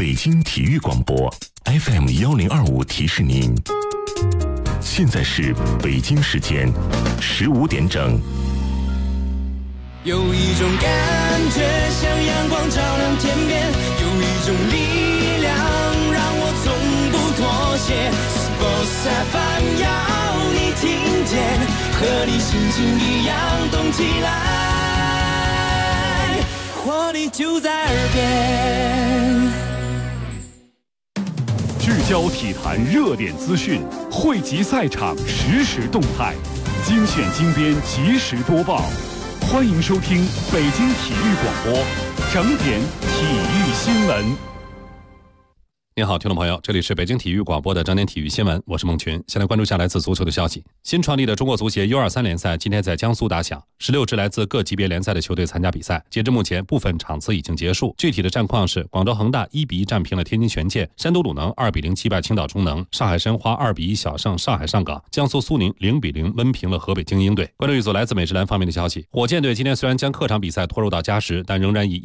北京体育广播 FM1025提示您，现在是北京时间15点整。 有一种感觉像阳光照亮天边，有一种力量让我从不妥协。Sports FM 要你听见，和你心情一样动起来，活力就在耳边。 聚焦体坛热点资讯，汇集赛场实时动态，精选精编即时播报。欢迎收听北京体育广播整点体育新闻。 您好，听众朋友，这里是北京体育广播的整点体育新闻，我是孟群。先来关注下来自足球的消息。新创立的中国足协 U23 联赛今天在江苏打响，16支来自各级别联赛的球队参加比赛。截至目前，部分场次已经结束。具体的战况是：广州恒大1-1战平了天津权健，山东鲁能2-0击败青岛中能，上海申花2-1小胜上海上港，江苏苏宁0-0闷平了河北精英队。关注一组来自美职篮方面的消息，火箭队今天虽然将客场比赛拖入到加时，但仍然以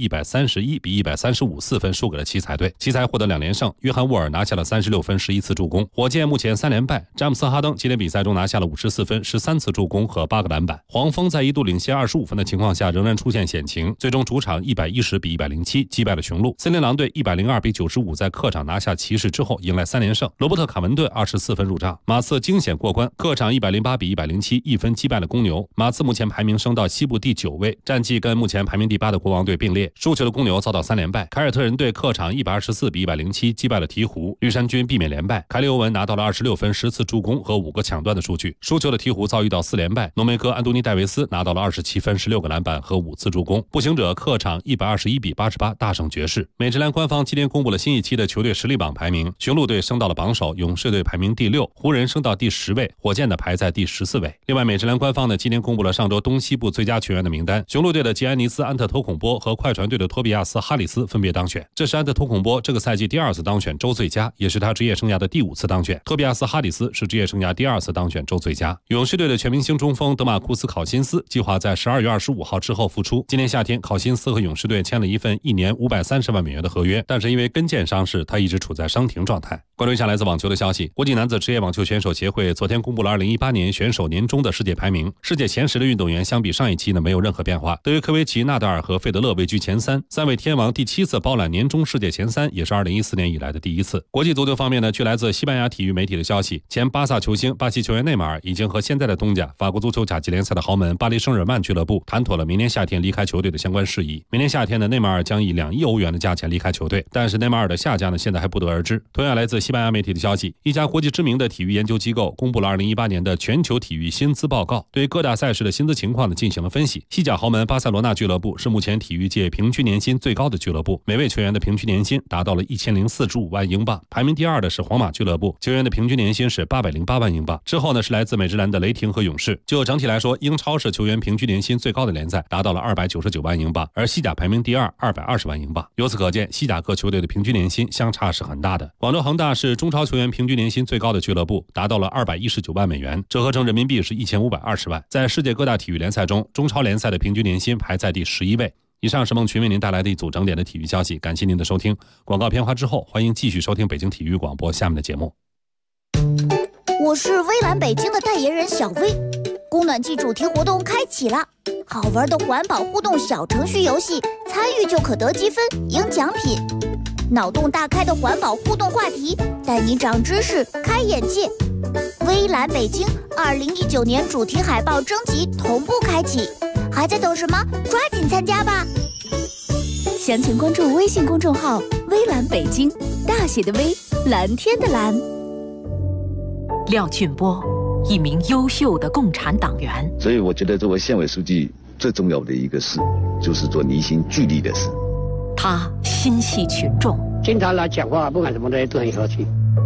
131-135四分输给了奇才队。奇才获得2连胜，约翰沃尔拿下了36分11次助攻。火箭目前3连败，詹姆斯哈登今天比赛中拿下了54分13次助攻和8个篮板。黄蜂在一度领先25分的情况下仍然出现险情，最终主场110-107击败了雄鹿。森林狼队102-95在客场拿下骑士之后迎来3连胜。罗伯特卡文顿24分入账，马刺惊险过关，客场108-107一分击败了公牛。马刺目前排名升到西部第9位，战绩跟目前排名第8的国王队并列。输球的公牛遭到3连败，凯尔特人队客场124-107击败了鹈鹕。绿衫军避免连败，凯利欧文拿到了26分10次助攻和5个抢断的数据。输球的鹈鹕遭遇到4连败，浓眉哥安东尼戴维斯拿到了27分16个篮板和5次助攻。步行者客场121-88大胜爵士。美职篮官方今天公布了新一期的球队实力榜排名，雄鹿队升到了榜首，勇士队排名第6，湖人升到第10位，火箭的排在第14位。另外，美职篮官方呢今天公布了上周东西部最佳球员的名单，雄鹿队的吉安尼斯·安特托孔波和快船队的托比亚斯·哈里斯分别当选。这是安特托孔波这个赛季第2次当选周最佳，也是他职业生涯的第5次当选。托比亚斯·哈里斯是职业生涯第2次当选周最佳。勇士队的全明星中锋德马库斯·考辛斯计划在12月25号之后复出。今年夏天，考辛斯和勇士队签了一份1年530万美元的合约，但是因为跟腱伤势，他一直处在伤停状态。关注一下来自网球的消息，国际男子职业网球选手协会昨天公布了2018年选手年中的世界排名，世界前10的运动员相比上一期呢没有任何变化。德约科维奇、纳达尔和费德勒位居前3，3位天王第7次包揽年中世界前3，也是2014年以来的第1次。国际足球方面呢，据来自西班牙体育媒体的消息，前巴萨球星巴西球员内马尔已经和现在的东家法国足球甲级联赛的豪门巴黎圣日耳曼俱乐部谈妥了明年夏天离开球队的相关事宜。明年夏天呢，内马尔将以2亿欧元的价钱离开球队，但是内马尔的下家呢现在还不得而知。同样来自西班牙媒体的消息，一家国际知名的体育研究机构公布了2018年的全球体育薪资报告，对各大赛事的薪资情况呢进行了分析。西甲豪门巴塞罗那俱乐部是目前体育界平均年薪最高的俱乐部，每位球员的平均年薪达到了1045万英镑。排名第2的是皇马俱乐部，球员的平均年薪是808万英镑。之后呢是来自美职篮的雷霆和勇士。就整体来说，英超是球员平均年薪最高的联赛，达到了299万英镑，而西甲排名第2，220万英镑。由此可见，西甲各球队的平均年薪相差是很大的。广州恒大是中超球员平均年薪最高的俱乐部，达到了219万美元，折合成人民币是1520万。在世界各大体育联赛中，中超联赛的平均年薪排在第11位。以上是孟群为您带来的一组整点的体育消息，感谢您的收听。广告片花之后，欢迎继续收听北京体育广播下面的节目。 我是微蓝北京的代言人小薇，供暖季主题活动开启了，好玩的环保互动小程序游戏，参与就可得积分赢奖品。脑洞大开的环保互动话题，带你长知识开眼界。微蓝北京2019年主题海报征集同步开启，还在等什么？抓紧参加吧！详情关注微信公众号微蓝北京，大写的微，蓝天的蓝。 廖俊波，一名优秀的共产党员。 所以我觉得作为县委书记最重要的一个事，就是做凝心聚力的事。 他心系群众， 经常来讲话，不管什么的都很和气。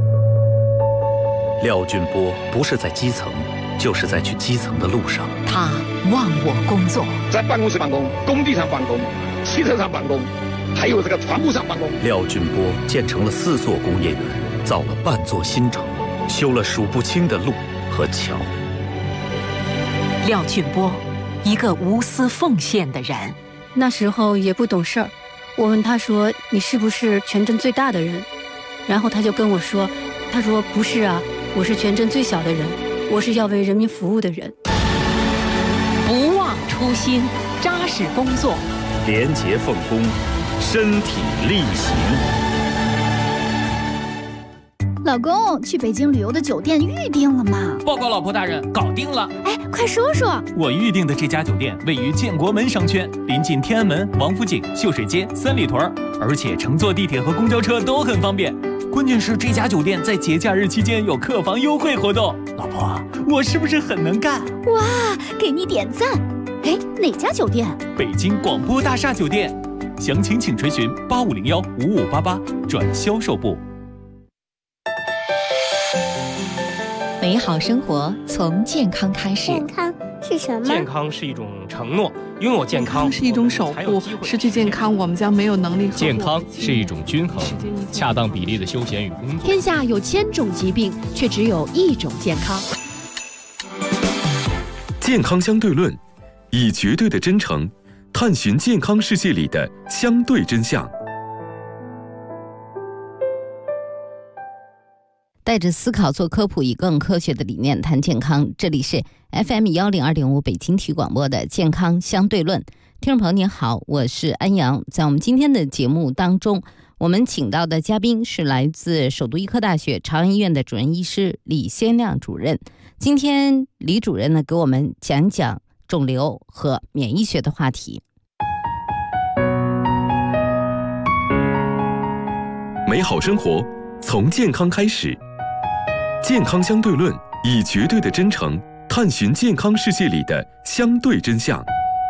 廖俊波不是在基层，就是在去基层的路上。 他忘我工作， 在办公室办公，工地上办公，汽车上办公，还有这个船坞上办公。 廖俊波建成了4座工业园，造了半座新城，修了数不清的路和桥。 廖俊波，一个无私奉献的人。 那时候也不懂事儿， 我问他说你是不是全镇最大的人，然后他就跟我说，他说不是啊，我是全镇最小的人，我是要为人民服务的人。 不忘初心，扎实工作， 廉洁奉公，身体力行。 老公，去北京旅游的酒店预定了吗？ 报告老婆大人，搞定了。 哎，快说说。 我预定的这家酒店位于建国门商圈，临近天安门、王府井、秀水街、三里屯，而且乘坐地铁和公交车都很方便。关键是这家酒店在节假日期间有客房优惠活动。老婆，我是不是很能干？ 哇，给你点赞。哎，哪家酒店？ 北京广播大厦酒店。详情请垂询8501-5588转销售部。 美好生活从健康开始。 健康是什么？ 健康是一种承诺，拥有健康是一种守护，失去健康我们将没有能力。 健康是一种均衡，恰当比例的休闲与工作。 天下有1000种疾病，却只有1种健康。 健康相对论，以绝对的真诚探寻健康世界里的相对真相。 带着思考做科普，以更科学的理念谈健康。这里是 FM102.5 北京体育广播的健康相对论。听众朋友您好，我是安阳。在我们今天的节目当中，我们请到的嘉宾是来自首都医科大学朝阳医院的主任医师李先亮主任。今天李主任呢，给我们讲讲肿瘤和免疫学的话题。 美好生活从健康开始，健康相对论，以绝对的真诚探寻健康世界里的相对真相。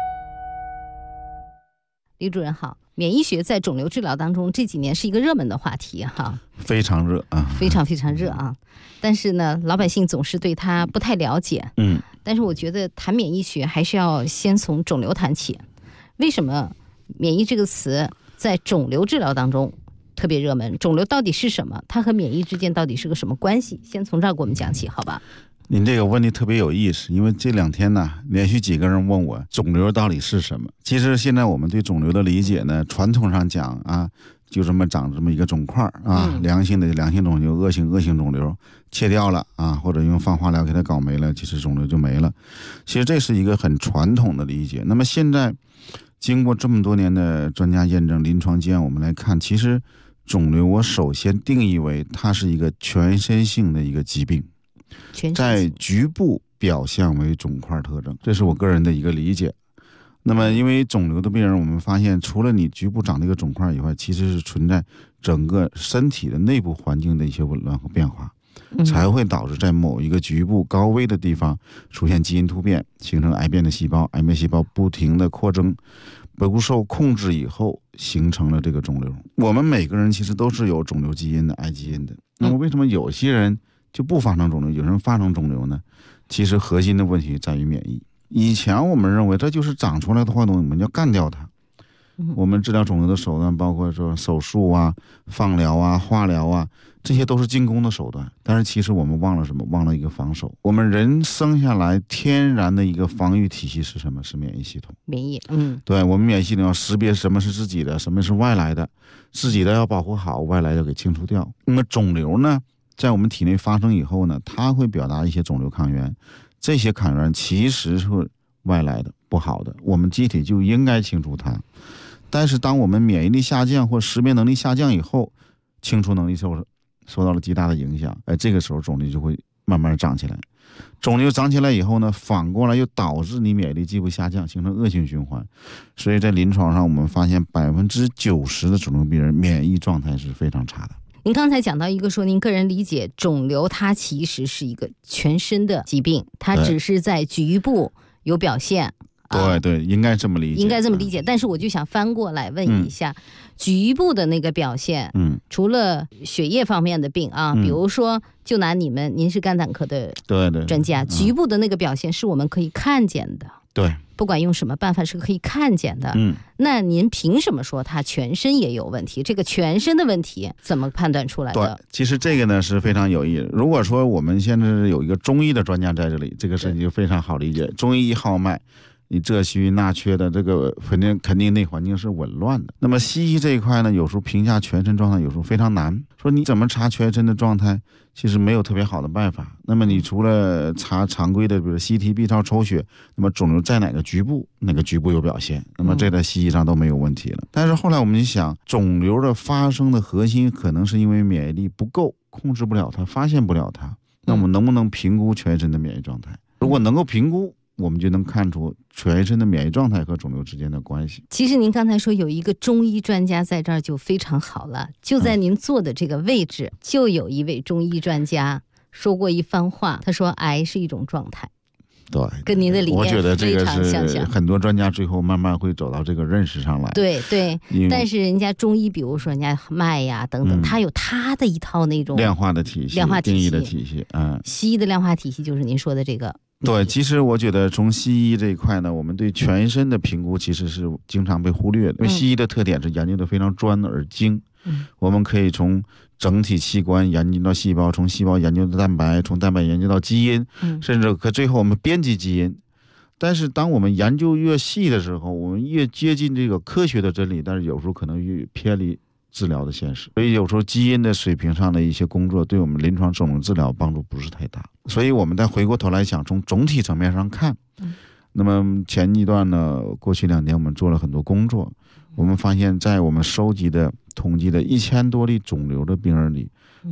李主任好，免疫学在肿瘤治疗当中这几年是一个热门的话题哈， 非常热啊， 非常非常热啊。但是呢，老百姓总是对它不太了解。但是我觉得谈免疫学还是要先从肿瘤谈起。为什么免疫这个词在肿瘤治疗当中特别热门？肿瘤到底是什么？它和免疫之间到底是个什么关系？先从这儿给我们讲起，好吧？ 您这个问题特别有意思，因为这2天呢，连续几个人问我肿瘤到底是什么。其实现在我们对肿瘤的理解呢，传统上讲啊，就这么长这么一个肿块啊，良性肿瘤，恶性肿瘤，切掉了啊，或者用放化疗给它搞没了，其实肿瘤就没了。其实这是一个很传统的理解。那么现在经过这么多年的专家验证、临床经验，我们来看，其实肿瘤我首先定义为它是一个全身性的一个疾病，在局部表现为肿块特征，这是我个人的一个理解。那么因为肿瘤的病人，我们发现除了你局部长这个肿块以外，其实是存在整个身体的内部环境的一些紊乱和变化，才会导致在某一个局部高危的地方出现基因突变，形成癌变的细胞，癌变细胞不停的扩增，不受控制以后形成了这个肿瘤。我们每个人其实都是有肿瘤基因的，癌基因的。那么为什么有些人就不发生肿瘤，有人发生肿瘤呢？其实核心的问题在于免疫。以前我们认为这就是长出来的坏东西，我们要干掉它。我们治疗肿瘤的手段包括说手术啊、放疗啊、化疗啊，这些都是进攻的手段。但是其实我们忘了什么？忘了一个防守。我们人生下来天然的一个防御体系是什么？是免疫系统。 免疫， 对，我们免疫系统要识别什么是自己的，什么是外来的，自己的要保护好，外来要给清除掉。那么肿瘤呢，在我们体内发生以后呢，它会表达一些肿瘤抗原，这些抗原其实是外来的、不好的，我们机体就应该清除它。但是当我们免疫力下降或识别能力下降以后，清除能力受到了极大的影响，这个时候肿瘤就会慢慢长起来。肿瘤长起来以后呢，反过来又导致你免疫力继续下降，形成恶性循环。所以在临床上我们发现90%的肿瘤病人免疫状态是非常差的。 您刚才讲到一个说，您个人理解肿瘤它其实是一个全身的疾病，它只是在局部有表现。 对，应该这么理解。 但是我就想翻过来问一下，局部的那个表现，除了血液方面的病啊，比如说就拿您是肝胆科的专家，局部的那个表现是我们可以看见的。 对， 不管用什么办法是可以看见的。那您凭什么说它全身也有问题？这个全身的问题怎么判断出来的？ 对，其实这个呢是非常有意义。如果说我们现在有一个中医的专家在这里，这个事情就非常好理解。中医一号脉， 你这虚那缺的，这个肯定内环境是紊乱的。那么西医这一块呢，有时候评价全身状态有时候非常难，说你怎么查全身的状态，其实没有特别好的办法。那么你除了查常规的比如 CT、B 超、抽血，那么肿瘤在哪个局部有表现，那么这在西医上都没有问题了。但是后来我们就想，肿瘤的发生的核心可能是因为免疫力不够，控制不了它，发现不了它。那我们能不能评估全身的免疫状态？如果能够评估，我们就能看出全身的免疫状态和肿瘤之间的关系。 其实您刚才说有一个中医专家在这儿就非常好了，就在您坐的这个位置，就有一位中医专家说过一番话，他说癌是一种状态。 对， 跟您的理念我觉得这个非常是很多专家最后慢慢会走到这个认识上来。 对对，但是人家中医，比如说人家脉呀等等，他有他的一套那种量化的体系、定义的体系。 西医的量化体系就是您说的这个。 对，其实我觉得从西医这一块呢，我们对全身的评估其实是经常被忽略的，因为西医的特点是研究的非常专而精。我们可以从整体器官研究到细胞，从细胞研究到蛋白，从蛋白研究到基因，甚至最后我们编辑基因。但是当我们研究越细的时候，我们越接近这个科学的真理，但是有时候可能越偏离治疗的现实。所以有时候基因的水平上的一些工作对我们临床肿瘤治疗帮助不是太大。所以我们再回过头来想，从总体层面上看，那么前一段呢，过去2年我们做了很多工作，我们发现在我们收集的统计的1000多例肿瘤的病人里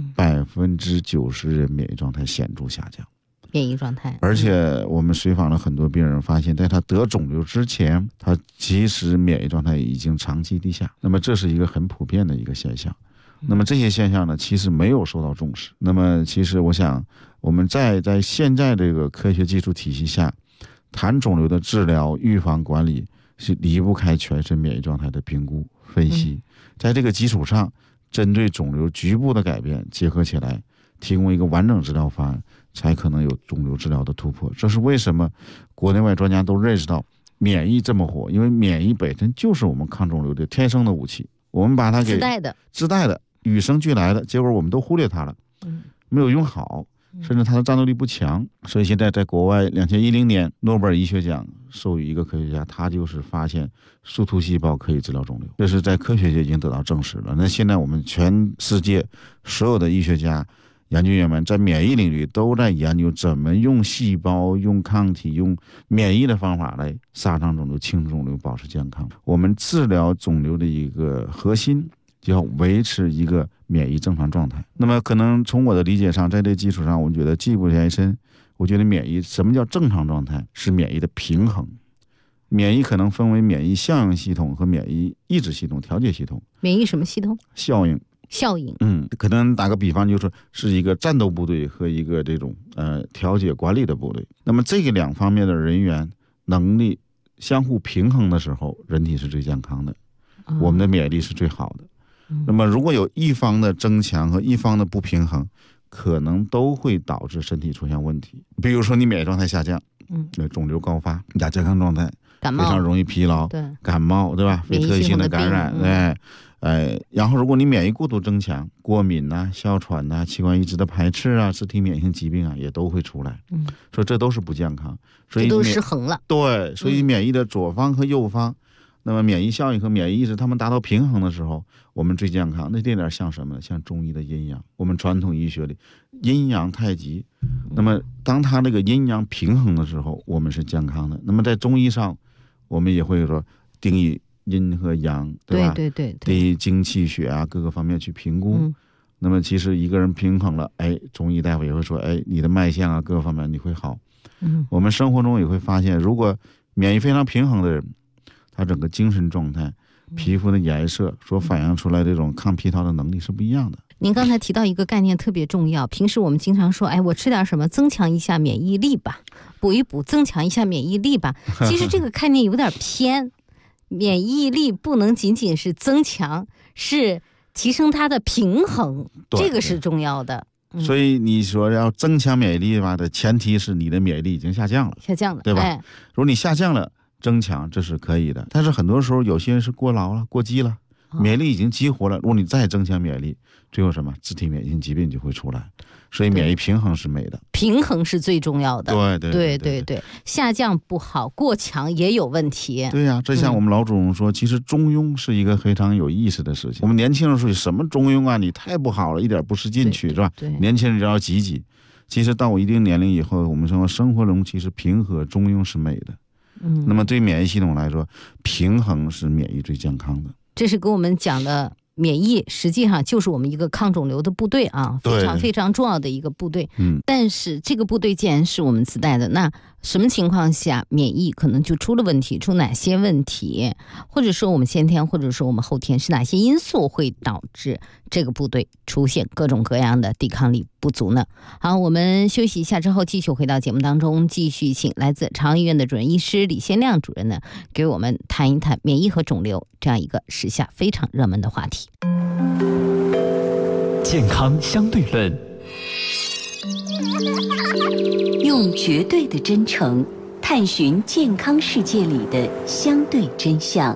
，90%人免疫状态显著下降。 免疫状态， 而且我们随访了很多病人，发现在他得肿瘤之前，他其实免疫状态已经长期低下。那么这是一个很普遍的一个现象。那么这些现象呢，其实没有受到重视。那么其实我想，我们在现在这个科学技术体系下，谈肿瘤的治疗、预防、管理是离不开全身免疫状态的评估、分析。在这个基础上，针对肿瘤局部的改变结合起来，提供一个完整治疗方案，才可能有肿瘤治疗的突破。这是为什么国内外专家都认识到免疫这么火，因为免疫本身就是我们抗肿瘤的天生的武器，我们把它给自带的与生俱来的，结果我们都忽略它了，没有用好，甚至它的战斗力不强。所以现在在国外2010年诺贝尔医学奖授予一个科学家，他就是发现树突细胞可以治疗肿瘤，这是在科学界已经得到证实了。那现在我们全世界所有的医学家研究员们在免疫领域都在研究怎么用细胞、用抗体、用免疫的方法来杀伤肿瘤、清除肿瘤、保持健康。我们治疗肿瘤的一个核心就要维持一个免疫正常状态。那么可能从我的理解上，在这基础上，我觉得进一步延伸，我觉得免疫什么叫正常状态？是免疫的平衡。免疫可能分为免疫效应系统和免疫抑制系统、调节系统。 免疫什么系统？ 效应。可能打个比方，就是是一个战斗部队和一个这种调节管理的部队。那么这个2方面的人员能力相互平衡的时候，人体是最健康的，我们的免疫力是最好的。那么如果有一方的增强和一方的不平衡，可能都会导致身体出现问题。比如说你免疫状态下降，肿瘤高发，亚健康状态，非常容易疲劳，感冒，对吧？非特异性的感染，然后如果你免疫过度增强，过敏啊、哮喘啊、器官移植的排斥啊、自体免疫性疾病啊，也都会出来。所以这都是不健康，所以这都失衡了。 对，所以免疫的左方和右方，那么免疫效应和免疫抑制它们达到平衡的时候，我们最健康。那这点像什么呢？像中医的阴阳，我们传统医学里阴阳太极。那么当它那个阴阳平衡的时候，我们是健康的。那么在中医上，我们也会说定义阴和阳，对吧？ 对， 对精气血啊各个方面去评估。那么其实一个人平衡了，中医大夫也会说，你的脉象啊各个方面你会好。我们生活中也会发现，如果免疫非常平衡的人，他整个精神状态、皮肤的颜色所反映出来这种抗疲劳的能力是不一样的。 您刚才提到一个概念特别重要，平时我们经常说，我吃点什么增强一下免疫力吧，补一补增强一下免疫力吧。其实这个概念有点偏，免疫力不能仅仅是增强，是提升它的平衡，这个是重要的。 所以你说要增强免疫力吧的前提是你的免疫力已经下降了，对吧？如果你下降了，增强这是可以的。但是很多时候有些人是过劳了、过激了， 免疫力已经激活了，如果你再增强免疫力，最后什么自体免疫性疾病就会出来。所以免疫平衡是美的， 平衡是最重要的。 对， 下降不好，过强也有问题。 对呀，这像我们老祖宗说，其实中庸是一个非常有意思的事情。我们年轻人说什么中庸啊，你太不好了，一点不思进取，是吧？ 对， 年轻人就要积极。其实到我一定年龄以后，我们说生活中其实平和中庸是美的。那么对免疫系统来说，平衡是免疫最健康的。 这是跟我们讲的。免疫实际上就是我们一个抗肿瘤的部队啊，非常非常重要的一个部队。但是这个部队既然是我们自带的，那什么情况下免疫可能就出了问题？出哪些问题？或者说我们先天，或者说我们后天，是哪些因素会导致这个部队出现各种各样的抵抗力不足呢？好，我们休息一下之后，继续回到节目当中，继续请来自长安医院的主任医师李先亮主任呢，给我们谈一谈免疫和肿瘤这样一个时下非常热门的话题。 健康相对论， 用绝对的真诚探寻健康世界里的相对真相。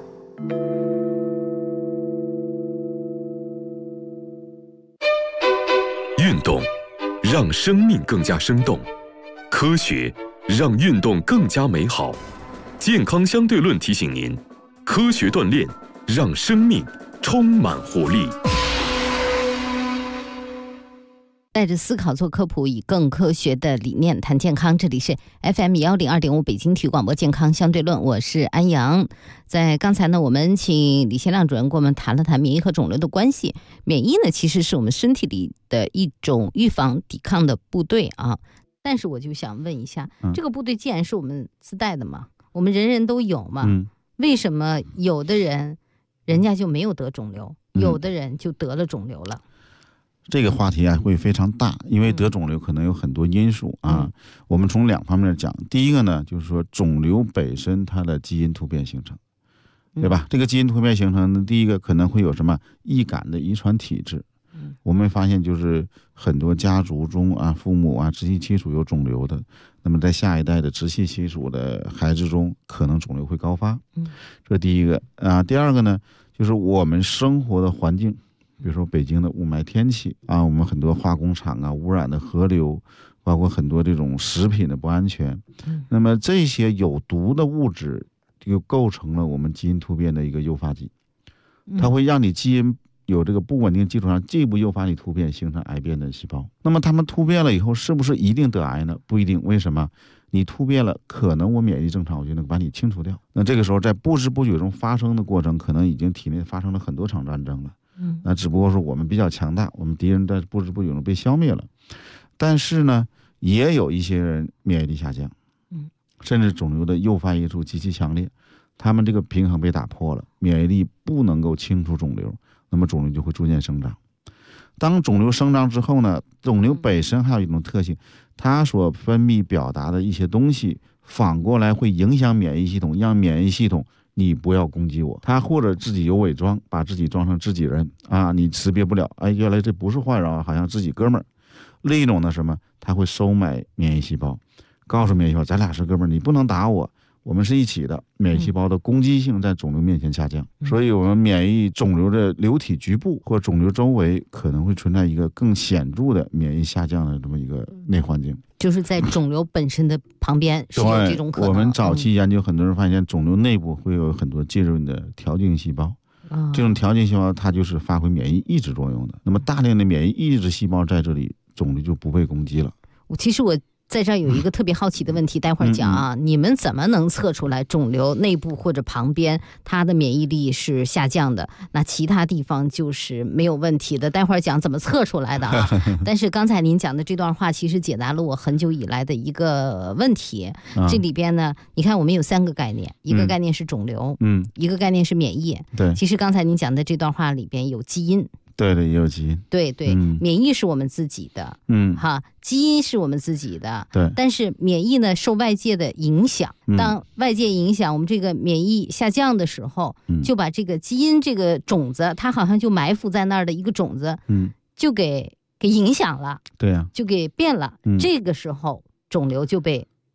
运动让生命更加生动，科学让运动更加美好。健康相对论提醒您，科学锻炼让生命充满活力。 带着思考做科普，以更科学的理念谈健康。这里是 FM102.5 北京体育广播健康相对论，我是安阳。在刚才呢，我们请李先亮主任跟我们谈了谈免疫和肿瘤的关系。免疫呢，其实是我们身体里的一种预防抵抗的部队啊。但是我就想问一下，这个部队既然是我们自带的嘛，我们人人都有嘛，为什么有的人家就没有得肿瘤，有的人就得了肿瘤了？ 这个话题啊会非常大，因为得肿瘤可能有很多因素啊。我们从两方面讲，第一个呢，就是说肿瘤本身它的基因突变形成，对吧？这个基因突变形成的第一个可能会有什么易感的遗传体质。我们发现就是很多家族中啊，父母啊直系亲属有肿瘤的，那么在下一代的直系亲属的孩子中，可能肿瘤会高发。这是第一个啊。第二个呢，就是我们生活的环境。比如说北京的雾霾天气啊，我们很多化工厂啊，污染的河流，包括很多这种食品的不安全。那么这些有毒的物质就构成了我们基因突变的一个诱发剂，它会让你基因有这个不稳定基础上进一步诱发你突变，形成癌变的细胞。那么它们突变了以后，是不是一定得癌呢？不一定。为什么？你突变了，可能我免疫力正常，我就能把你清除掉。那这个时候在不知不觉中发生的过程，可能已经体内发生了很多场战争了。那只不过说我们比较强大，我们敌人在不知不觉中被消灭了。但是呢，也有一些人免疫力下降，甚至肿瘤的诱发因素极其强烈，他们这个平衡被打破了，免疫力不能够清除肿瘤，那么肿瘤就会逐渐生长。当肿瘤生长之后呢，肿瘤本身还有一种特性，它所分泌表达的一些东西，反过来会影响免疫系统，让免疫系统你不要攻击我，他或者自己有伪装，把自己装成自己人啊，你识别不了，哎，原来这不是坏人啊，好像自己哥们儿。另一种呢，什么？他会收买免疫细胞，告诉免疫细胞，咱俩是哥们儿，你不能打我，我们是一起的。免疫细胞的攻击性在肿瘤面前下降，所以我们免疫肿瘤的瘤体局部或肿瘤周围可能会存在一个更显著的免疫下降的这么一个内环境。 就是在肿瘤本身的旁边是有这种可能。 我们早期研究，很多人发现肿瘤内部会有很多浸润的条径细胞，这种条径细胞它就是发挥免疫抑制作用的。那么大量的免疫抑制细胞在这里，肿瘤就不被攻击了。 其实我在这儿有一个特别好奇的问题，待会儿讲啊，你们怎么能测出来肿瘤内部或者旁边它的免疫力是下降的，那其他地方就是没有问题的？待会儿讲怎么测出来的啊。但是刚才您讲的这段话其实解答了我很久以来的一个问题。这里边呢，你看我们有3个概念，一个概念是肿瘤，一个概念是免疫。 对， 其实刚才您讲的这段话里边有基因。 对对，也有基因。 对对，免疫是我们自己的，基因是我们自己的。 对， 但是免疫呢，受外界的影响。当外界影响我们这个免疫下降的时候，就把这个基因这个种子，它好像就埋伏在那儿的一个种子，就给影响了。 对啊， 就给变了。这个时候肿瘤就被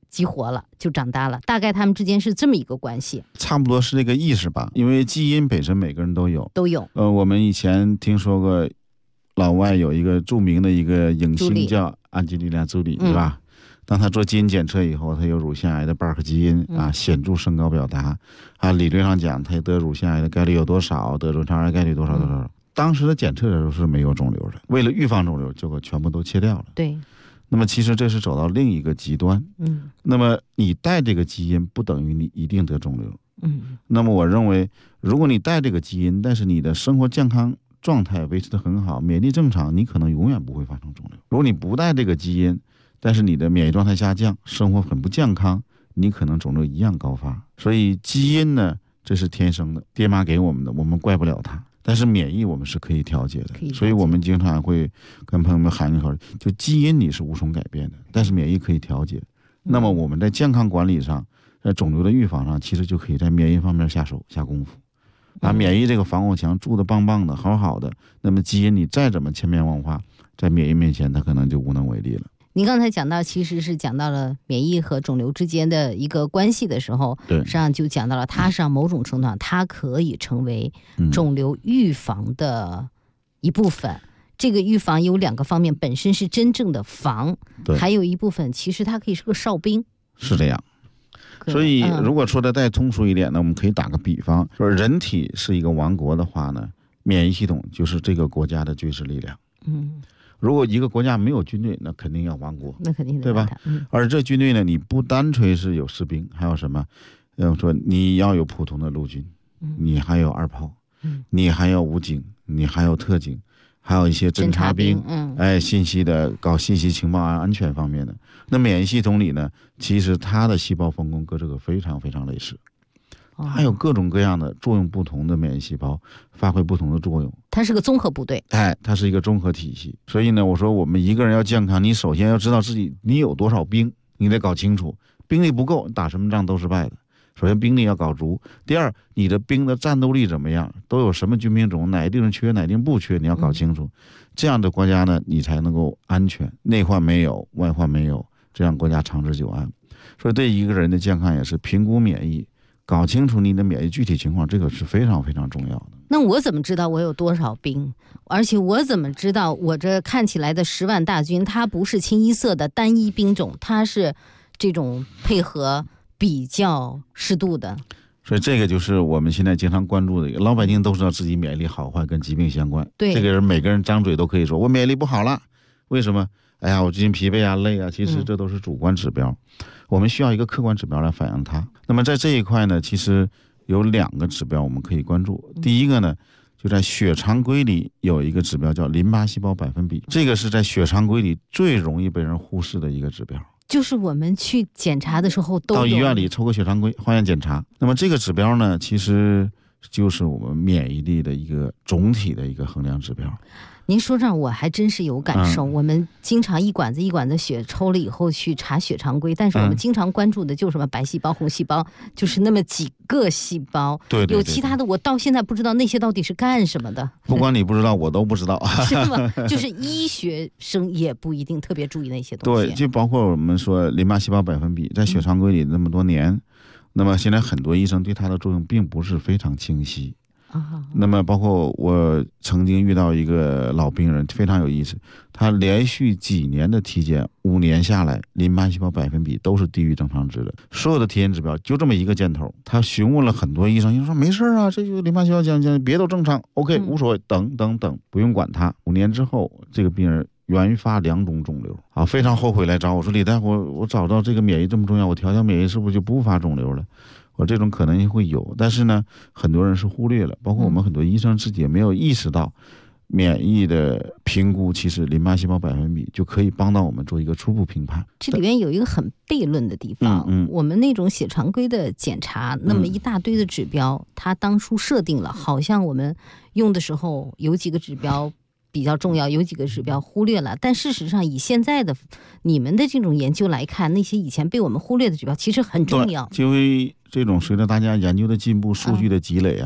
激活了，就长大了。大概他们之间是这么一个关系， 差不多是这个意识吧。因为基因本身每个人都有。我们以前听说过，老外有一个著名的一个影星叫安吉丽娜·朱莉，对吧？当他做基因检测以后，他有乳腺癌的BRCA基因啊，显著升高表达啊。理论上讲，他得乳腺癌的概率有多少，得卵巢癌概率多少多少。当时的检测的时候是没有肿瘤的，为了预防肿瘤，结果全部都切掉了。 对。 那么其实这是走到另一个极端。那么你带这个基因不等于你一定得肿瘤。那么我认为，如果你带这个基因，但是你的生活健康状态维持得很好，免疫力正常，你可能永远不会发生肿瘤。如果你不带这个基因，但是你的免疫状态下降，生活很不健康，你可能肿瘤一样高发。所以基因呢，这是天生的，爹妈给我们的，我们怪不了它。但是免疫我们是可以调节的，所以我们经常会跟朋友们喊一口，就基因你是无从改变的，但是免疫可以调节。那么我们在健康管理上，在肿瘤的预防上，其实就可以在免疫方面下手下功夫，把免疫这个防火墙筑得棒棒的好好的，那么基因你再怎么千变万化，在免疫面前它可能就无能为力了。 您刚才讲到，其实是讲到了免疫和肿瘤之间的一个关系的时候，实际上就讲到了它上某种程度上，它可以成为肿瘤预防的一部分。这个预防有2个方面，本身是真正的防，还有一部分其实它可以是个哨兵。 是这样。所以如果说的再通俗一点呢，我们可以打个比方，说人体是一个王国的话呢，免疫系统就是这个国家的军事力量。如果一个国家没有军队，那肯定要亡国， 那肯定对吧？而这军队呢，你不单纯是有士兵，还有什么？说你要有普通的陆军，你还有2炮，你还有武警，你还有特警，还有一些侦察兵，信息的搞信息情报安全方面的。那免疫系统里呢，其实它的细胞分工跟这个非常非常类似。它有各种各样的作用不同的免疫细胞，发挥不同的作用。 它是个综合部队， 它是一个综合体系。所以呢，我说我们一个人要健康，你首先要知道自己你有多少兵，你得搞清楚。兵力不够，打什么仗都失败的。首先兵力要搞足。第二，你的兵的战斗力怎么样，都有什么军兵种，哪一地方缺，哪一地方不缺，你要搞清楚。这样的国家呢，你才能够安全，内患没有，外患没有，这样国家长治久安。所以对一个人的健康也是评估免疫。搞清楚你的免疫具体情况，这个是非常非常重要的。 那我怎么知道我有多少兵？而且我怎么知道我这看起来的10万大军，它不是清一色的单一兵种，它是这种配合比较适度的？ 所以这个就是我们现在经常关注的，老百姓都知道自己免疫力好坏跟疾病相关。 对， 这个人每个人张嘴都可以说我免疫力不好了，为什么？哎呀，我最近疲惫啊，累啊，其实这都是主观指标。我们需要一个客观指标来反映它。那么在这一块呢，其实有2个指标我们可以关注。第一个呢，就在血常规里有一个指标叫淋巴细胞百分比，这个是在血常规里最容易被人忽视的一个指标。 就是我们去检查的时候都到医院里抽个血常规化验检查，那么这个指标呢，其实就是我们免疫力的一个总体的一个衡量指标。 您说这我还真是有感受。我们经常一管子一管子血抽了以后去查血常规，但是我们经常关注的就是什么白细胞、红细胞，就是那么几个细胞。 对， 有其他的我到现在不知道那些到底是干什么的。 不光你不知道，我都不知道。 是吗？就是医学生也不一定特别注意那些东西。 对，就包括我们说淋巴细胞百分比，在血常规里那么多年，那么现在很多医生对它的作用并不是非常清晰。那么包括我曾经遇到一个老病人非常有意思，他连续几年的体检，5年下来淋巴细胞百分比都是低于正常值的，所有的体检指标就这么一个箭头。他询问了很多医生，医生说没事啊，这就淋巴细胞讲别都正常 OK 无所谓，等不用管他。5年之后这个病人原发2种肿瘤啊，非常后悔来找我说李大夫，我找到这个免疫这么重要，我调调免疫是不是就不发肿瘤了？我这种可能性会有，但是呢，很多人是忽略了，包括我们很多医生自己也没有意识到，免疫的评估其实淋巴细胞百分比就可以帮到我们做一个初步评判。 这里边有一个很悖论的地方，我们那种血常规的检查，那么一大堆的指标，它当初设定了，好像我们用的时候有几个指标比较重要，有几个指标忽略了，但事实上以现在的你们的这种研究来看，那些以前被我们忽略的指标其实很重要。 因为这种随着大家研究的进步，数据的积累啊，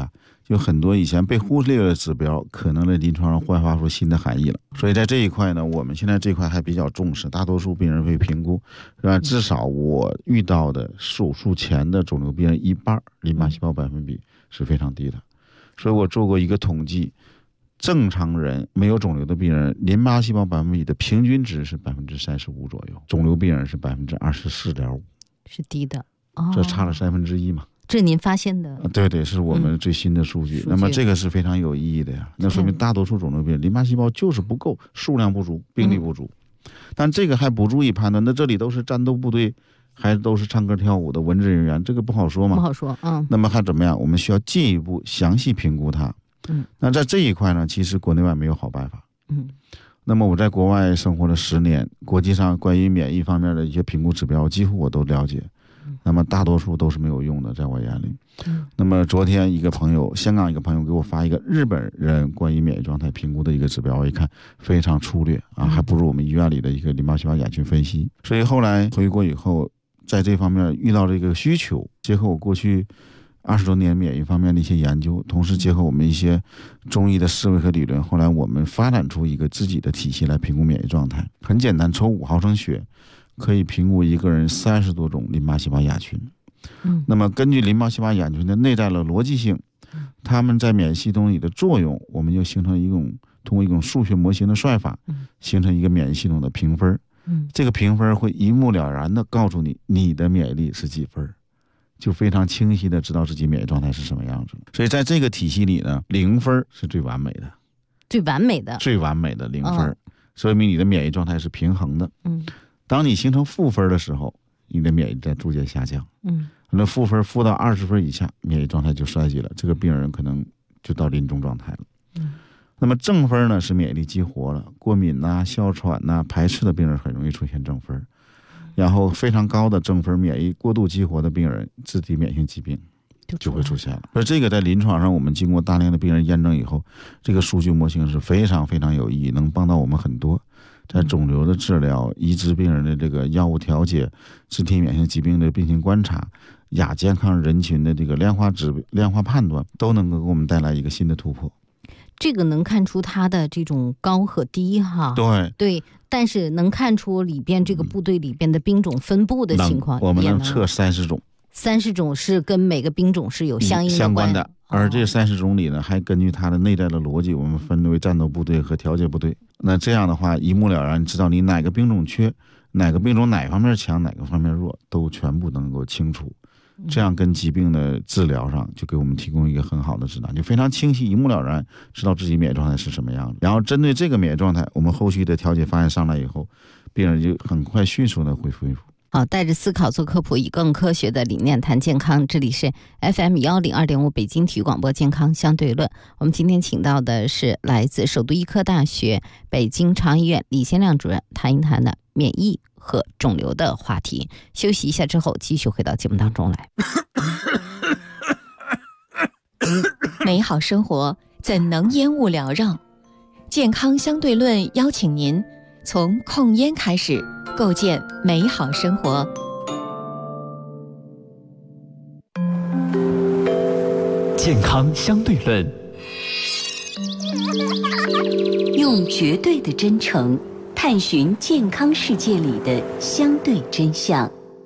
就很多以前被忽略的指标，可能在临床上焕发出新的含义了。所以在这一块呢，我们现在这块还比较重视，大多数病人被评估，至少我遇到的手术前的肿瘤病人一半淋巴细胞百分比是非常低的。所以我做过一个统计，正常人没有肿瘤的病人，淋巴细胞百分比的平均值是35%左右，肿瘤病人是24.5%， 是低的。 这差了1/3嘛。 这是您发现的？ 对，是我们最新的数据。那么这个是非常有意义的呀。那说明大多数肿瘤病人淋巴细胞就是不够，数量不足，病例不足。但这个还不足以判断，那这里都是战斗部队，还都是唱歌跳舞的文职人员，这个不好说嘛。 不好说。 那么还怎么样？我们需要进一步详细评估它。那在这一块呢，其实国内外没有好办法。那么我在国外生活了10年，国际上关于免疫方面的一些评估指标，几乎我都了解。那么大多数都是没有用的，在我眼里。那么昨天香港一个朋友给我发一个日本人关于免疫状态评估的一个指标，我一看非常粗略啊，还不如我们医院里的一个淋巴细胞亚群分析。所以后来回国以后，在这方面遇到这个需求，结合我过去20多年免疫方面的一些研究，同时结合我们一些中医的思维和理论，后来我们发展出一个自己的体系来评估免疫状态。很简单，抽5毫升血可以评估一个人30多种淋巴细胞亚群。那么根据淋巴细胞亚群的内在的逻辑性，它们在免疫系统里的作用，我们就形成通过一种数学模型的算法，形成一个免疫系统的评分。这个评分会一目了然的告诉你你的免疫力是几分，就非常清晰的知道自己免疫状态是什么样子。所以在这个体系里呢，0分是最完美的0分，说明你的免疫状态是平衡的。当你形成负分的时候，你的免疫力在逐渐下降。那负分负到20分以下，免疫状态就衰竭了，这个病人可能就到临终状态了。那么正分呢，是免疫力激活了，过敏哮喘排斥的病人很容易出现正分。然后非常高的正分，免疫过度激活的病人，自体免疫性疾病就会出现了。而这个在临床上，我们经过大量的病人验证以后，这个数据模型是非常非常有意义，能帮到我们很多。在肿瘤的治疗、移植病人的这个药物调节、自体免疫性疾病的病情观察、亚健康人群的这个量化判断，都能够给我们带来一个新的突破。 这个能看出它的这种高和低哈。对，但是能看出里边这个部队里边的兵种分布的情况。 我们能测30种 ，30种是跟每个兵种是有相关的。 而这30种里呢，还根据它的内在的逻辑，我们分为战斗部队和调节部队。那这样的话，一目了然，你知道你哪个兵种缺，哪个兵种哪方面强，哪个方面弱，都全部能够清楚。这样跟疾病的治疗上就给我们提供一个很好的指南，就非常清晰，一目了然，知道自己免疫状态是什么样的。然后针对这个免疫状态，我们后续的调节方案上来以后，病人就很快迅速的会恢复。 好，带着思考做科普，以更科学的理念谈健康。这里是 FM102.5 北京体育广播健康相对论。我们今天请到的是来自首都医科大学北京长医院李先亮主任，谈一谈的免疫和肿瘤的话题。休息一下之后，继续回到节目当中来。 美好生活怎能烟雾缭绕？健康相对论邀请您从控烟开始，构建美好生活。 健康相对论， 用绝对的真诚探寻健康世界里的相对真相。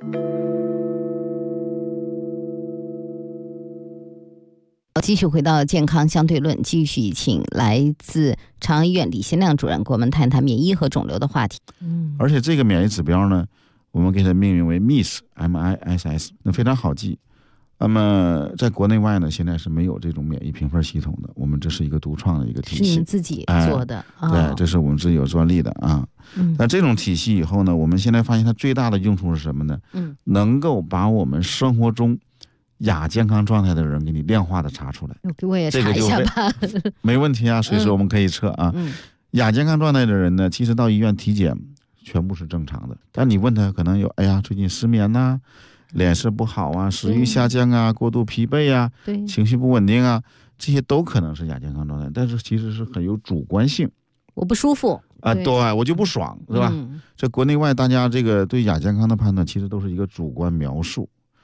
继续回到健康相对论，继续请来自长安医院李先亮主任给我们谈谈免疫和肿瘤的话题。 而且这个免疫指标呢，我们给它命名为 MISS， 那非常好记。那么在国内外呢，现在是没有这种免疫评分系统的，我们这是一个独创的一个体系， 是你自己做的。 对，这是我们自己有专利的啊。那这种体系以后呢，我们现在发现它最大的用处是什么呢？能够把我们生活中亚健康状态的人给你量化的查出来。 给我也查一下吧。 没问题啊，随时我们可以测啊。亚健康状态的人呢，其实到医院体检全部是正常的，但你问他可能有最近失眠呐，脸色不好啊，食欲下降啊，过度疲惫啊，情绪不稳定啊，这些都可能是亚健康状态，但是其实是很有主观性。 我不舒服啊，对，我就不爽，是吧？这国内外大家这个对亚健康的判断，其实都是一个主观描述。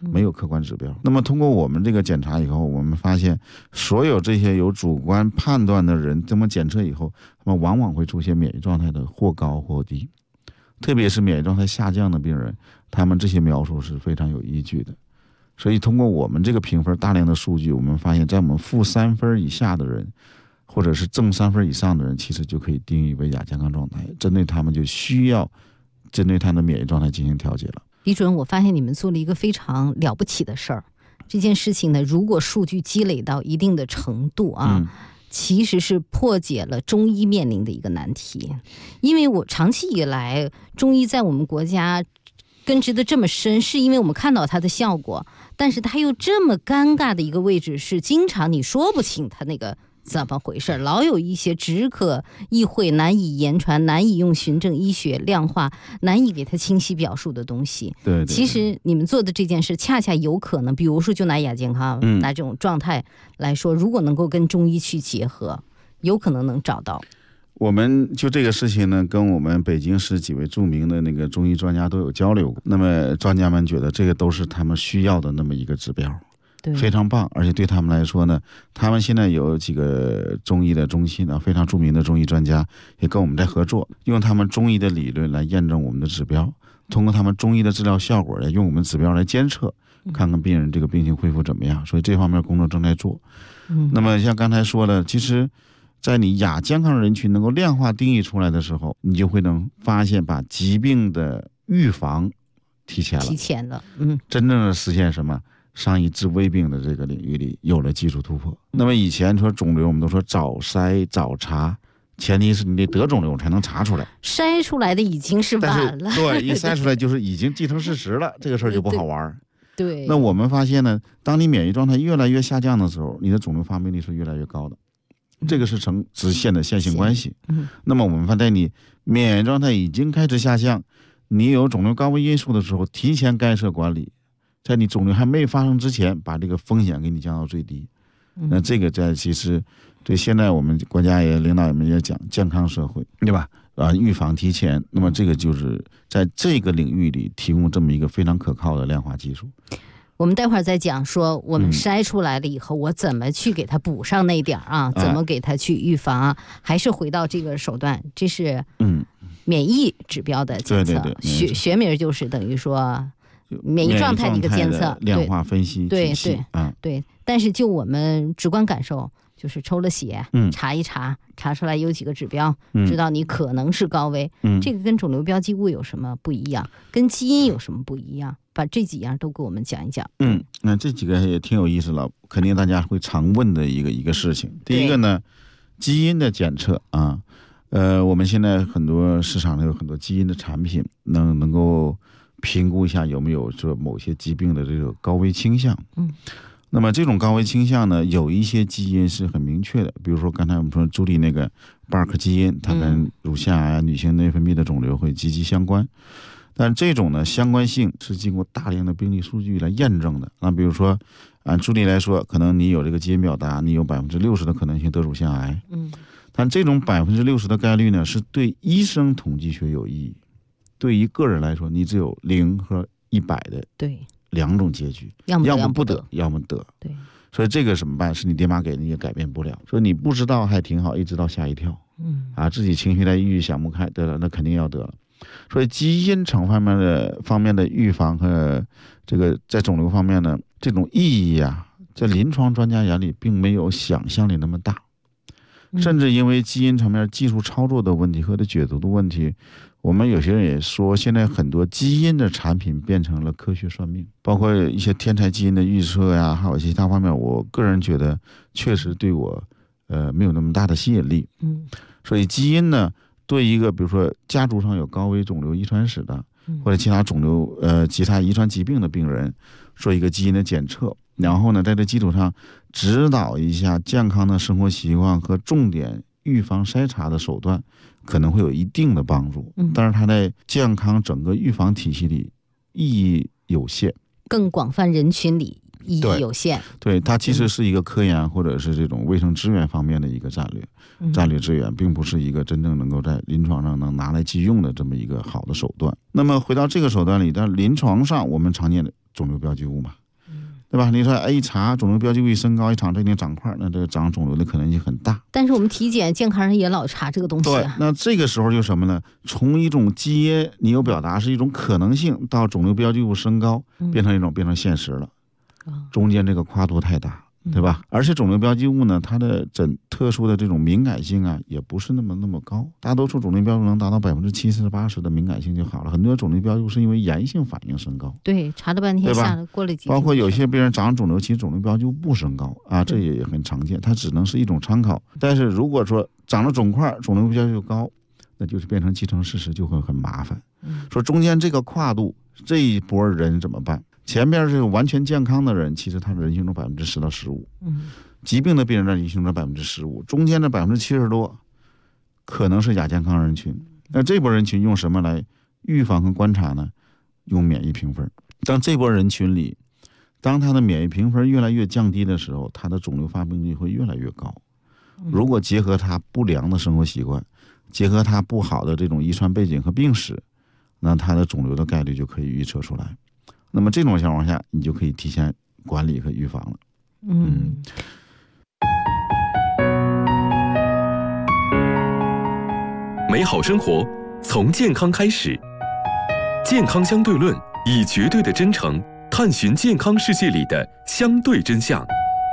没有客观指标。那么通过我们这个检查以后，我们发现所有这些有主观判断的人，这么检测以后，他们往往会出现免疫状态的或高或低，特别是免疫状态下降的病人，他们这些描述是非常有依据的。所以通过我们这个评分大量的数据，我们发现在我们负3分以下的人，或者是正3分以上的人，其实就可以定义为亚健康状态，针对他们就需要针对他的免疫状态进行调节了。 李主任，我发现你们做了一个非常了不起的事儿。这件事情呢，如果数据积累到一定的程度啊，其实是破解了中医面临的一个难题。因为我长期以来，中医在我们国家根植的这么深，是因为我们看到它的效果，但是它又这么尴尬的一个位置，是经常你说不清它那个怎么回事，老有一些只可意会难以言传，难以用循证医学量化，难以给它清晰表述的东西。 对， 其实你们做的这件事恰恰有可能，比如说就拿亚健康，拿这种状态来说，如果能够跟中医去结合，有可能能找到。 我们就这个事情呢，跟我们北京市几位著名的那个中医专家都有交流过。那么专家们觉得这个都是他们需要的那么一个指标，非常棒。而且对他们来说呢，他们现在有几个中医的中心啊，非常著名的中医专家也跟我们在合作，用他们中医的理论来验证我们的指标，通过他们中医的治疗效果来用我们指标来监测，看看病人这个病情恢复怎么样。所以这方面工作正在做。那么像刚才说的，其实在你亚健康人群能够量化定义出来的时候，你就会能发现把疾病的预防提前了，真正的实现什么上医治未病的这个领域里有了技术突破。那么以前说肿瘤，我们都说早筛早查，前提是你得得肿瘤才能查出来， 筛出来的已经是晚了。 对，一筛出来就是已经既成事实了，这个事儿就不好玩。 对。 那我们发现呢，当你免疫状态越来越下降的时候，你的肿瘤发病率是越来越高的。这个是成直线的线性关系。那么我们发现你免疫状态已经开始下降，你有肿瘤高危因素的时候，提前干涉管理，在你肿瘤还没发生之前，把这个风险给你降到最低。那这个在其实对现在我们国家也领导们也讲健康社会，对吧？预防提前，那么这个就是在这个领域里提供这么一个非常可靠的量化技术。 我们待会儿再讲说我们筛出来了以后，我怎么去给它补上那点啊？怎么给它去预防啊？还是回到这个手段，这是免疫指标的检测，学名就是等于说免疫状态的一个监测， 量化分析， 对。但是就我们直观感受，就是抽了血，查一查，查出来有几个指标，知道你可能是高危。这个跟肿瘤标记物有什么不一样？跟基因有什么不一样？把这几样都给我们讲一讲。 那这几个也挺有意思了，肯定大家会常问的一个事情。第一个呢，基因的检测啊，我们现在很多市场上有很多基因的产品，能够评估一下有没有说某些疾病的这个高危倾向。那么这种高危倾向呢，有一些基因是很明确的，比如说刚才我们说朱莉那个巴尔克基因，它跟乳腺癌、女性内分泌的肿瘤会积极相关。但这种呢相关性是经过大量的病例数据来验证的。那比如说按朱莉来说，可能你有这个基因表达，你有60%的可能性得乳腺癌。但这种60%的概率呢，是对医生统计学有意义，对于个人来说，你只有0和100的两种结局，要么不得，要么得。 对， 所以这个怎么办？是你爹妈给的，你也改变不了。所以你不知道还挺好，一直到吓一跳。自己情绪来抑郁想不开，得了，那肯定要得了。所以基因层方面的预防和这个在肿瘤方面呢，这种意义啊，在临床专家眼里并没有想象力那么大。甚至因为基因层面技术操作的问题和解读的问题，我们有些人也说，现在很多基因的产品变成了科学算命，包括一些天才基因的预测呀，还有其他方面，我个人觉得确实对我没有那么大的吸引力。所以基因呢，对一个比如说家族上有高危肿瘤遗传史的，或者其他肿瘤其他遗传疾病的病人，做一个基因的检测，然后呢，在这基础上指导一下健康的生活习惯和重点预防筛查的手段，可能会有一定的帮助。但是它在健康整个预防体系里意义有限， 更广泛人群里意义有限。 对，它其实是一个科研或者是这种卫生资源方面的一个战略资源，并不是一个真正能够在临床上能拿来即用的这么一个好的手段。那么回到这个手段里，在临床上我们常见的肿瘤标记物嘛，对吧？你说一查肿瘤标记物一升高，一查这里长块，那这个长肿瘤的可能性很大。 但是我们体检健康人也老查这个东西对，那这个时候就什么呢？从一种基因你有表达是一种可能性，到肿瘤标记物升高，变成现实了，中间这个跨度太大。对吧？而且肿瘤标记物呢，它的特殊的这种敏感性啊，也不是那么高。大多数肿瘤标记物能达到70%、80%的敏感性就好了。很多肿瘤标记物是因为炎性反应升高。 对，查了半天下来过了几天。 包括有些病人长肿瘤，其实肿瘤标记物不升高啊，这也很常见。它只能是一种参考。但是如果说长了肿块，肿瘤标记物高，那就是变成既成事实，就会很麻烦。说中间这个跨度，这一波人怎么办？前边是完全健康的人，其实他的人群中10%到15%，疾病的病人的人群中15%，中间的70%多可能是亚健康人群。那这波人群用什么来预防和观察呢？用免疫评分。当这波人群里，当他的免疫评分越来越降低的时候，他的肿瘤发病率会越来越高。如果结合他不良的生活习惯，结合他不好的这种遗传背景和病史，那他的肿瘤的概率就可以预测出来。那么这种情况下，你就可以提前管理和预防了。 美好生活从健康开始，健康相对论以绝对的真诚探寻健康世界里的相对真相。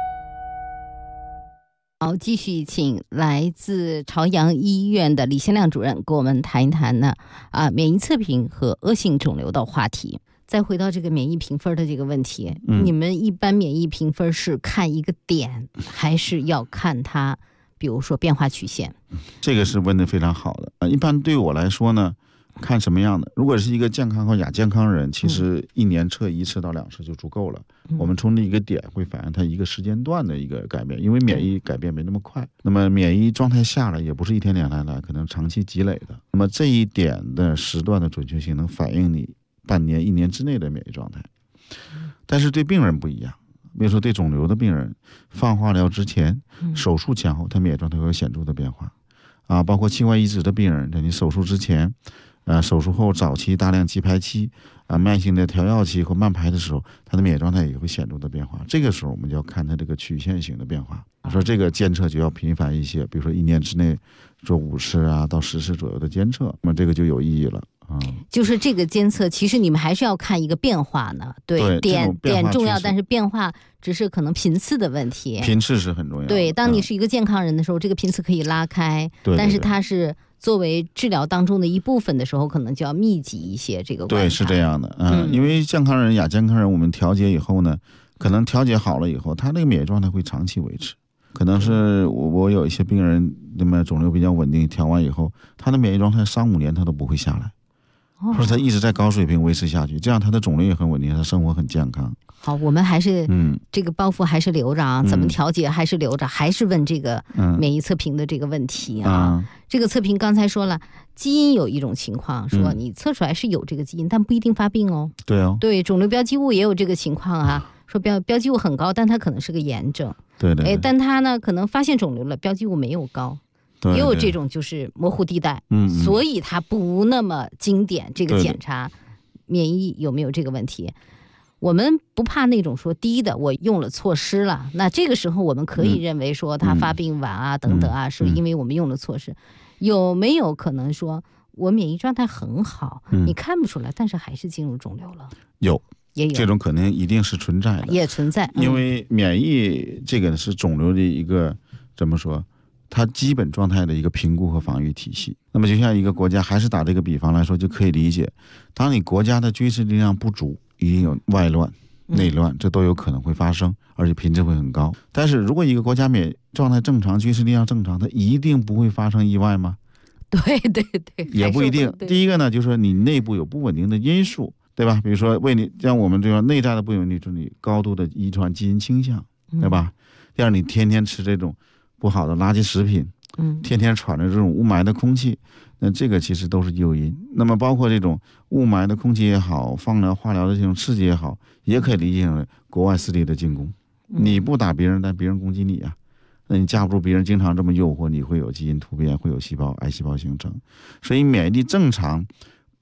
好，继续请来自朝阳医院的李先亮主任跟我们谈一谈呢免疫测评和恶性肿瘤的话题。再回到这个免疫评分的这个问题，你们一般免疫评分是看一个点，还是要看它比如说变化曲线？ 这个是问得非常好的。一般对我来说呢，看什么样的，如果是一个健康和亚健康人，其实1年测1次到2次就足够了。我们从这一个点会反映它一个时间段的一个改变，因为免疫改变没那么快，那么免疫状态下来也不是1天2天来，可能长期积累的。那么这一点的时段的准确性能反映你半年1年之内的免疫状态。但是对病人不一样，比如说对肿瘤的病人，放化疗之前、手术前后，他免疫状态会有显著的变化包括器官移植的病人，在你手术之前手术后早期大量基排期慢性的调药期或慢排的时候，他的免疫状态也会显著的变化。这个时候我们就要看他这个曲线型的变化，说这个监测就要频繁一些，比如说1年之内做5次到10次左右的监测，那么这个就有意义了。 就是这个监测其实你们还是要看一个变化呢。对，点重要，但是变化只是可能频次的问题。 频次是很重要的。 对，当你是一个健康人的时候，这个频次可以拉开，但是它是作为治疗当中的一部分的时候，可能就要密集一些这个观察。 对，是这样的。因为健康人、亚健康人，我们调节以后呢，可能调节好了以后，他那个免疫状态会长期维持。可能是我有一些病人，那么肿瘤比较稳定，调完以后，他的免疫状态3-5年他都不会下来。或者他一直在高水平维持下去，这样他的肿瘤也很稳定，他生活很健康。 好，我们还是这个包袱还是留着怎么调节还是留着，还是问这个免疫测评的这个问题这个测评刚才说了，基因有一种情况，说你测出来是有这个基因，但不一定发病哦。对，肿瘤标记物也有这个情况说标记物很高，但它可能是个炎症。 对， 但它呢可能发现肿瘤了，标记物没有高。也有这种就是模糊地带，所以它不那么经典。这个检查免疫有没有这个问题，我们不怕那种说低的我用了错施了，那这个时候我们可以认为说它发病晚等等是因为我们用了错施。有没有可能说我免疫状态很好，你看不出来，但是还是进入肿瘤了？也有这种可能，一定是存在的， 也存在。 因为免疫这个是肿瘤的一个怎么说？它基本状态的一个评估和防御体系。那么就像一个国家，还是打这个比方来说，就可以理解，当你国家的军事力量不足，一定有外乱、内乱，这都有可能会发生，而且频次会很高。但是如果一个国家免疫状态正常，军事力量正常，它一定不会发生意外吗？ 对， 也不一定。第一个呢，就是说你内部有不稳定的因素，对吧？比如说为你像我们这样内在的不稳定，就是你高度的遗传基因倾向，对吧？第二，你天天吃这种不好的垃圾食品，天天喘着这种雾霾的空气，那这个其实都是诱因。那么包括这种雾霾的空气也好，放疗、化疗的这种刺激也好，也可以理解成国外势力的进攻。你不打别人，但别人攻击你那你架不住别人经常这么诱惑，你会有基因突变，会有癌细胞形成。所以免疫力正常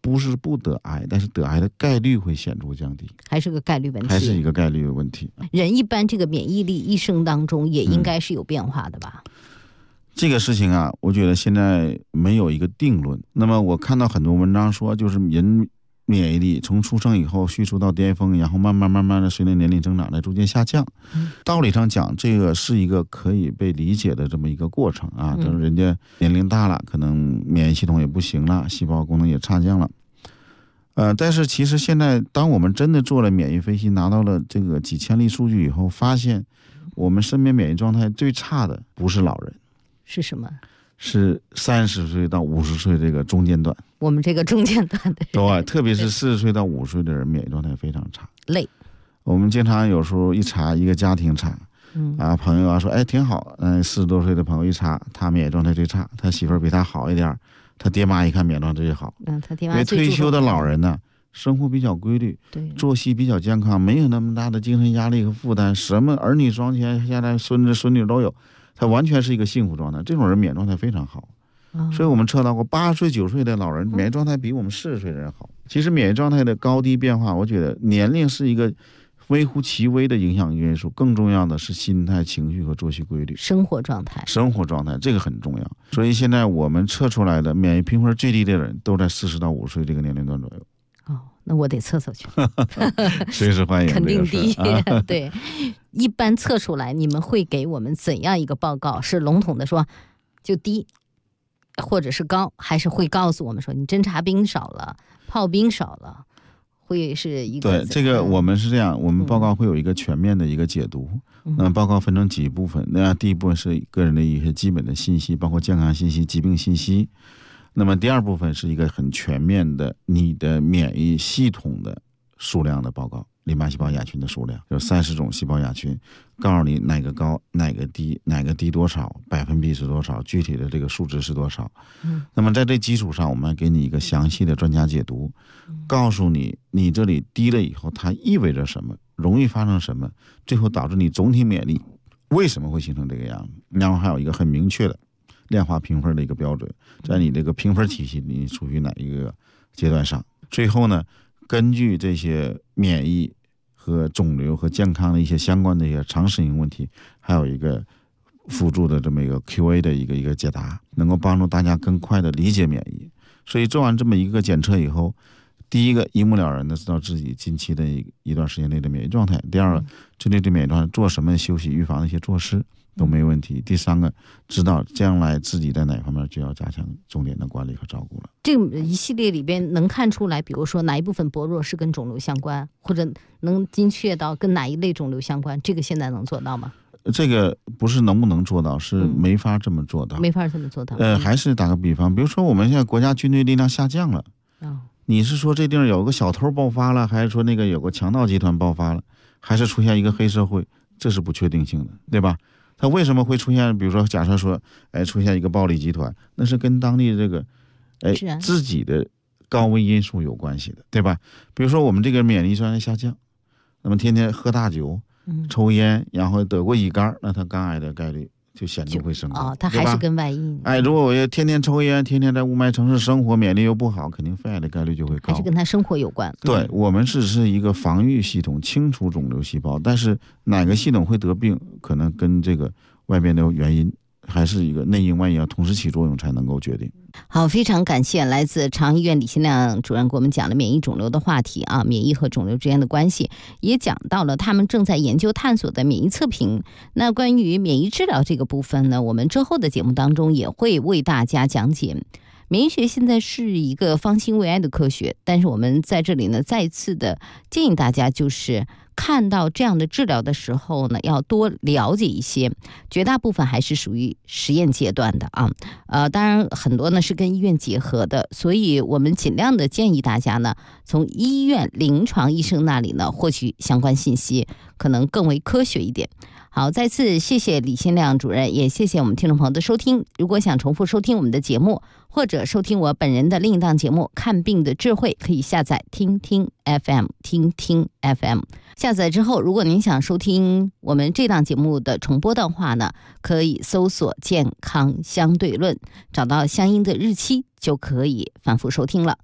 不是不得癌，但是得癌的概率会显著降低， 还是个概率问题， 还是一个概率的问题。 人一般这个免疫力一生当中也应该是有变化的吧？ 这个事情啊，我觉得现在没有一个定论。那么我看到很多文章说，就是人免疫力从出生以后叙述到巅峰，然后慢慢的随着年龄增长来逐渐下降。道理上讲，这个是一个可以被理解的这么一个过程啊。就是人家年龄大了，可能免疫系统也不行了，细胞功能也差降了。但是其实现在，当我们真的做了免疫分析，拿到了这个几千例数据以后，发现我们身边免疫状态最差的不是老人， 是什么？ 是30岁到50岁这个中间段。我们这个中间段的人， 对，特别是40岁到50岁的人，免疫状态非常差， 累。 我们经常有时候一查一个家庭查，朋友啊说，哎，挺好，40多岁的朋友一查，他免疫状态最差，他媳妇儿比他好一点，他爹妈一看免疫状态最好。 他爹妈因为退休的老人呢，生活比较规律， 对， 作息比较健康，没有那么大的精神压力和负担，什么儿女双全，现在孙子孙女都有。他完全是一个幸福状态，这种人免疫状态非常好，所以我们测到过80岁、90岁的老人免疫状态比我们40岁的人好。其实免疫状态的高低变化，我觉得年龄是一个微乎其微的影响因素，更重要的是心态、情绪和作息规律、 生活状态这个很重要。所以现在我们测出来的免疫评分最低的人都在40到50岁这个年龄段左右。 那我得测去随时欢迎， 肯定低。对，一般测出来你们会给我们怎样一个报告？是笼统的说就低或者是高，还是会告诉我们说你侦察兵少了，炮兵少了，会是一个？ 对，这个我们是这样，我们报告会有一个全面的一个解读。那报告分成几部分，那第一部分是个人的一些基本的信息，包括健康信息、疾病信息。那么第二部分是一个很全面的你的免疫系统的数量的报告，淋巴细胞亚群的数量，有30种细胞亚群，告诉你哪个高哪个低，哪个低多少，百分比是多少，具体的这个数值是多少。那么在这基础上，我们给你一个详细的专家解读，告诉你你这里低了以后它意味着什么，容易发生什么，最后导致你总体免疫力为什么会形成这个样子。然后还有一个很明确的量化评分的一个标准，在你这个评分体系你处于哪一个阶段上。最后呢，根据这些免疫和肿瘤和健康的一些相关的一些常识性问题，还有一个辅助的这么一个 QA 的一个解答，能够帮助大家更快的理解免疫。所以做完这么一个检测以后，第一个一目了然的知道自己近期的一段时间内的免疫状态，第二个针对这免疫状态做什么休息预防的一些措施都没问题，第三个知道将来自己在哪方面就要加强重点的管理和照顾了。 这一系列里边能看出来，比如说哪一部分薄弱是跟肿瘤相关，或者能精确到跟哪一类肿瘤相关，这个现在能做到吗？ 这个不是能不能做到，是没法这么做到， 没法这么做到。 还是打个比方，比如说我们现在国家军队力量下降了，你是说这地方有个小偷爆发了，还是说那个有个强盗集团爆发了，还是出现一个黑社会？这是不确定性的，对吧？它为什么会出现？比如说，假设说，出现一个暴力集团，那是跟当地这个，自己的高危因素有关系的，对吧？比如说，我们这个免疫力状态下降，那么天天喝大酒、抽烟，然后得过乙肝，那他肝癌的概率就显著会升高。 它还是跟外因。 如果我天天抽烟，天天在雾霾城市生活，免疫力又不好，肯定肺癌的概率就会高。 还是跟他生活有关。 对，我们只是一个防御系统，清除肿瘤细胞，但是哪个系统会得病，可能跟这个外边的原因，还是一个内因外因要同时起作用才能够决定。 好，非常感谢来自长医院李新亮主任给我们讲了免疫肿瘤的话题啊，免疫和肿瘤之间的关系，也讲到了他们正在研究探索的免疫测评。那关于免疫治疗这个部分呢，我们之后的节目当中也会为大家讲解。免疫学现在是一个方兴未艾的科学，但是我们在这里呢，再一次的建议大家，就是看到这样的治疗的时候呢，要多了解一些，绝大部分还是属于实验阶段的啊。当然很多呢是跟医院结合的，所以我们尽量的建议大家呢，从医院临床医生那里呢获取相关信息，可能更为科学一点。好，再次谢谢李新亮主任，也谢谢我们听众朋友的收听。如果想重复收听我们的节目，或者收听我本人的另一档节目《看病的智慧》，可以下载听听 FM， 听听 FM。下载之后，如果您想收听我们这档节目的重播的话呢，可以搜索健康相对论，找到相应的日期就可以反复收听了。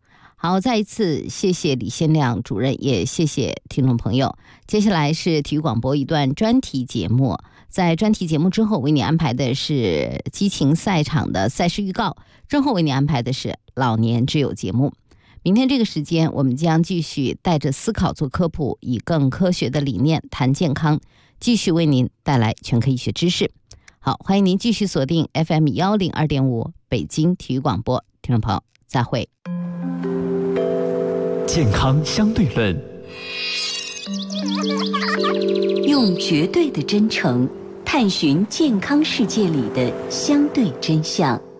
好，再一次谢谢李先亮主任，也谢谢听众朋友。接下来是体育广播一段专题节目，在专题节目之后为你安排的是激情赛场的赛事预告，之后为你安排的是老年之友节目。明天这个时间，我们将继续带着思考做科普，以更科学的理念谈健康，继续为您带来全科医学知识。好，欢迎您继续锁定 FM 102.5北京体育广播，听众朋友再会。 健康相对论， 用绝对的真诚探寻健康世界里的相对真相。